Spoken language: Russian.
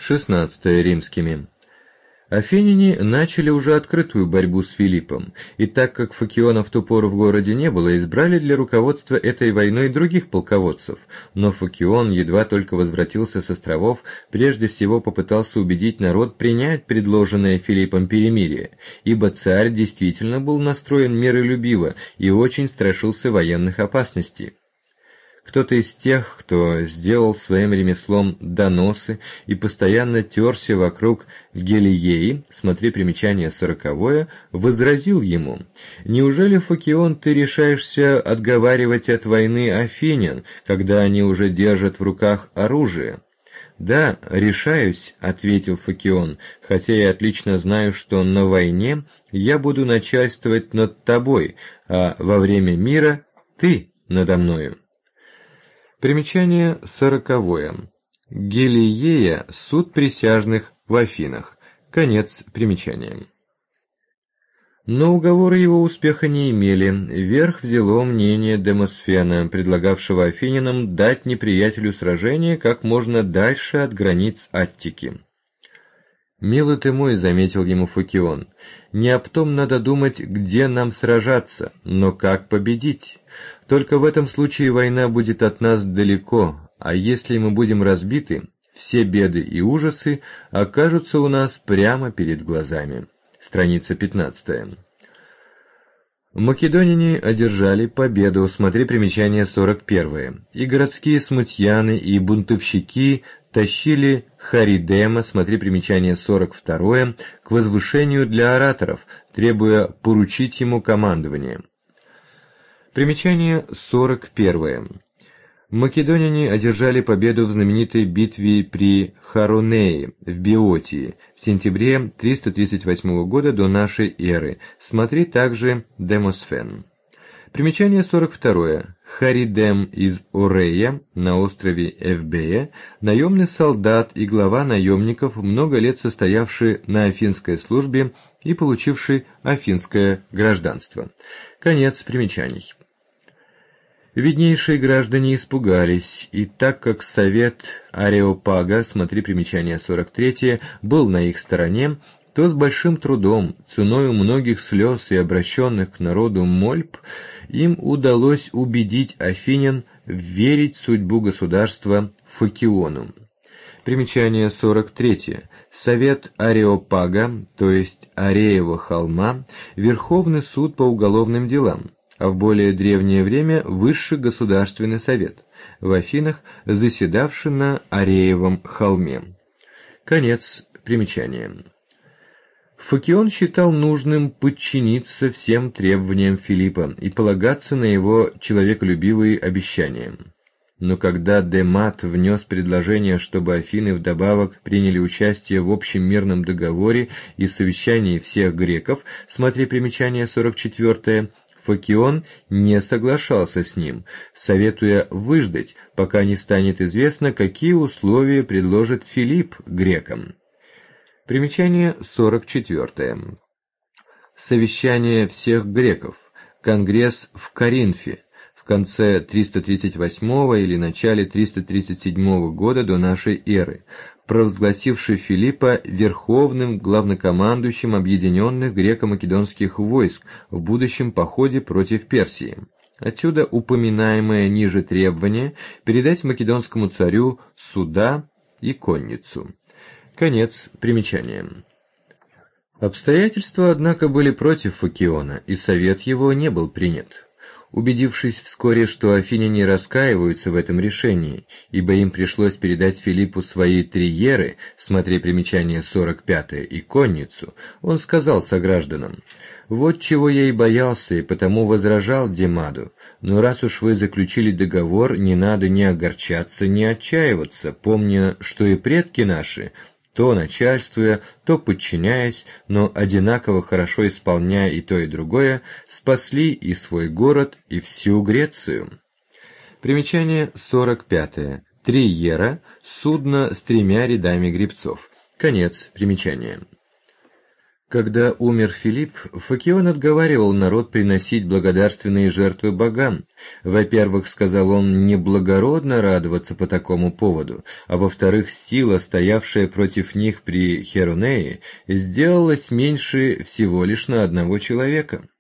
16 римскими. Афиняне начали уже открытую борьбу с Филиппом, и так как Фокиона в ту пору в городе не было, избрали для руководства этой войной других полководцев, но Фокион, едва только возвратился с островов, прежде всего попытался убедить народ принять предложенное Филиппом перемирие, ибо царь действительно был настроен миролюбиво и очень страшился военных опасностей. Кто-то из тех, кто сделал своим ремеслом доносы и постоянно терся вокруг Гелиеи, смотри примечание 40, возразил ему: «Неужели, Фокион, ты решаешься отговаривать от войны афинян, когда они уже держат в руках оружие?» «Да, решаюсь», — ответил Фокион, «хотя я отлично знаю, что на войне я буду начальствовать над тобой, а во время мира ты надо мною». Примечание 40. Гелиея – суд присяжных в Афинах. Конец примечания. Но уговоры его успеха не имели. Верх взяло мнение Демосфена, предлагавшего афинянам дать неприятелю сражение как можно дальше от границ Аттики. «Милый ты мой», — заметил ему Фокион, — «не об том надо думать, где нам сражаться, но как победить. Только в этом случае война будет от нас далеко, а если мы будем разбиты, все беды и ужасы окажутся у нас прямо перед глазами». Страница 15. Македоняне одержали победу, смотри примечание 41, и городские смутьяны и бунтовщики тащили Харидема, смотри примечание 42, к возвышению для ораторов, требуя поручить ему командование. Примечание 41. Македоняне одержали победу в знаменитой битве при Харонее в Биотии в сентябре 338 года до нашей эры. Смотри также Демосфен. Примечание 42. Харидем из Орея на острове Эвбея, наемный солдат и глава наемников, много лет состоявший на афинской службе и получивший афинское гражданство. Конец примечаний. Виднейшие граждане испугались, и так как совет Ареопага, смотри примечание 43, был на их стороне, то с большим трудом, ценою многих слез и обращенных к народу мольб, им удалось убедить афинян верить в судьбу государства Фокиону. Примечание 43. Совет Ареопага, то есть Ареева холма, Верховный суд по уголовным делам, а в более древнее время Высший государственный совет, в Афинах заседавший на Ареевом холме. Конец примечания. Фокион считал нужным подчиниться всем требованиям Филиппа и полагаться на его человеколюбивые обещания. Но когда Демат внес предложение, чтобы Афины вдобавок приняли участие в общем мирном договоре и совещании всех греков, смотри примечание 44, Фокион не соглашался с ним, советуя выждать, пока не станет известно, какие условия предложит Филипп грекам. Примечание 44. Совещание всех греков. Конгресс в Коринфе в конце 338 или начале 337 года до нашей эры, провозгласивший Филиппа верховным главнокомандующим объединенных греко-македонских войск в будущем походе против Персии. Отсюда упоминаемое ниже требование передать македонскому царю суда и конницу. Конец примечания. Обстоятельства, однако, были против Фокиона, и совет его не был принят. Убедившись вскоре, что афиняне раскаиваются в этом решении, ибо им пришлось передать Филиппу свои триеры, смотри примечание 45, и конницу, он сказал согражданам: «Вот чего я и боялся, и потому возражал Демаду, но раз уж вы заключили договор, не надо ни огорчаться, ни отчаиваться, помня, что и предки наши, то начальствуя, то подчиняясь, но одинаково хорошо исполняя и то, и другое, спасли и свой город, и всю Грецию». Примечание 45. Триера – судно с 3 рядами гребцов. Конец примечания. Когда умер Филипп, Факион отговаривал народ приносить благодарственные жертвы богам. Во-первых, сказал он, неблагородно радоваться по такому поводу, а во-вторых, сила, стоявшая против них при Херонее, сделалась меньше всего лишь на одного человека.